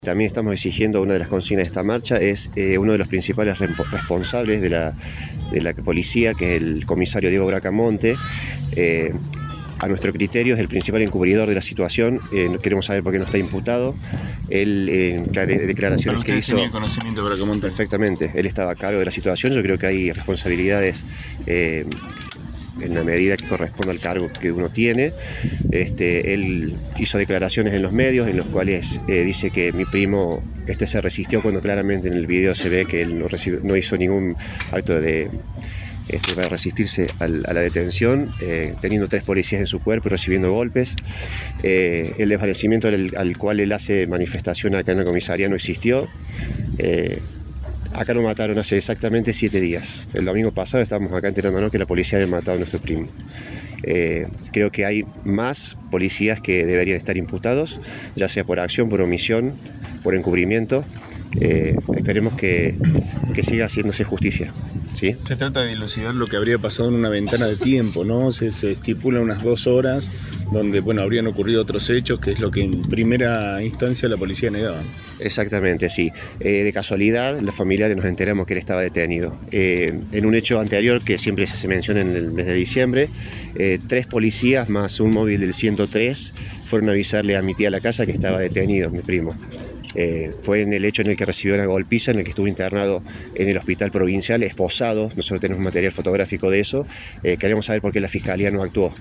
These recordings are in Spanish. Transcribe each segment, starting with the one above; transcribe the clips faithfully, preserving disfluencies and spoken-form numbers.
También estamos exigiendo, una de las consignas de esta marcha es eh, uno de los principales responsables de la, de la policía, que es el comisario Diego Bracamonte. Eh, a nuestro criterio es el principal encubridor de la situación. Eh, queremos saber por qué no está imputado. Él, en eh, declaraciones que hizo... ¿Tenía conocimiento de Bracamonte? Perfectamente, él estaba a cargo de la situación. Yo creo que hay responsabilidades eh, en la medida que corresponde al cargo que uno tiene. Este, él hizo declaraciones en los medios en los cuales eh, dice que mi primo este se resistió, cuando claramente en el video se ve que él no, recibió, no hizo ningún acto de este, para resistirse al, a la detención, eh, teniendo tres policías en su cuerpo y recibiendo golpes. Eh, el desvanecimiento al, al cual él hace manifestación acá en la comisaría no existió. Eh, Acá lo mataron hace exactamente siete días. El domingo pasado estábamos acá enterándonos que la policía había matado a nuestro primo. Eh, creo que hay más policías que deberían estar imputados, ya sea por acción, por omisión, por encubrimiento. Eh, esperemos que, que siga haciéndose justicia. ¿Sí? Se trata de dilucidar lo que habría pasado en una ventana de tiempo, ¿no? Se, se estipula unas dos horas donde, bueno, habrían ocurrido otros hechos, que es lo que en primera instancia la policía negaba. Exactamente, sí. Eh, de casualidad, los familiares nos enteramos que él estaba detenido. Eh, en un hecho anterior, que siempre se menciona en el mes de diciembre, eh, tres policías más un móvil del ciento tres fueron a avisarle a mi tía a la casa que estaba detenido, mi primo. Eh, fue en el hecho en el que recibió una golpiza, en el que estuvo internado en el hospital provincial, esposado. Nosotros tenemos material fotográfico de eso. Eh, queremos saber por qué la fiscalía no actuó.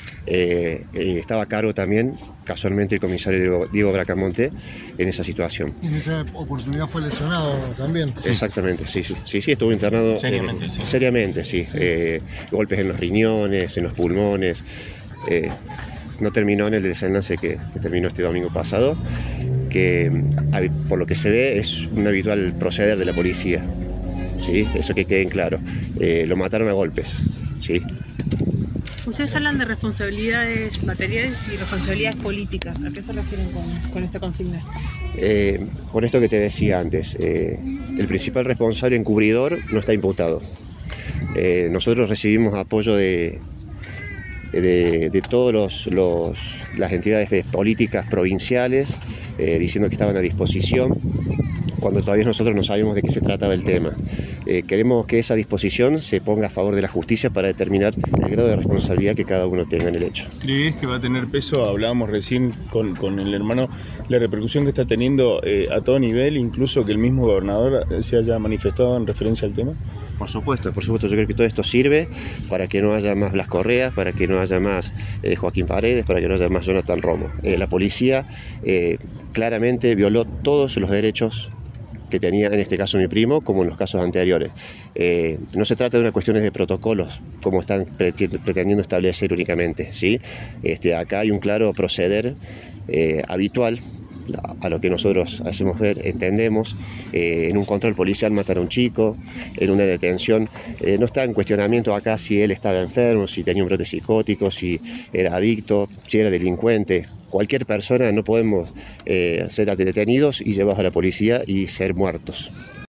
Eh, eh, estaba a cargo también, casualmente, el comisario Diego, Diego Bracamonte en esa situación. ¿Y en esa oportunidad fue lesionado también? Sí. Exactamente, sí, sí, sí, sí, estuvo internado seriamente, eh, sí. seriamente, sí. sí. Eh, golpes en los riñones, en los pulmones. Eh, no terminó en el desenlace que, que terminó este domingo pasado, que por lo que se ve es un habitual proceder de la policía, ¿sí? Eso que quede claro. Eh, lo mataron a golpes, ¿sí? Ustedes hablan de responsabilidades materiales y responsabilidades políticas. ¿A qué se refieren con, con esta consigna? Eh, con esto que te decía antes, eh, el principal responsable encubridor no está imputado. Eh, nosotros recibimos apoyo de de, de todas los, los, las entidades políticas provinciales, eh, diciendo que estaban a disposición, cuando todavía nosotros no sabíamos de qué se trataba el tema. Eh, queremos que esa disposición se ponga a favor de la justicia para determinar el grado de responsabilidad que cada uno tenga en el hecho. ¿Crees que va a tener peso? Hablábamos recién con, con el hermano, la repercusión que está teniendo eh, a todo nivel, incluso que el mismo gobernador se haya manifestado en referencia al tema. Por supuesto, por supuesto, yo creo que todo esto sirve para que no haya más Blas Correa, para que no haya más eh, Joaquín Paredes, para que no haya más Jonathan Romo. Eh, la policía eh, claramente violó todos los derechos que tenía, en este caso mi primo, como en los casos anteriores. Eh, no se trata de una cuestión de protocolos, como están pretendiendo establecer únicamente, ¿sí? Este, acá hay un claro proceder eh, habitual, a lo que nosotros hacemos ver, entendemos. Eh, en un control policial matar a un chico, en una detención, eh, no está en cuestionamiento acá si él estaba enfermo, si tenía un brote psicótico, si era adicto, si era delincuente. Cualquier persona, no podemos eh, ser detenidos y llevados a la policía y ser muertos.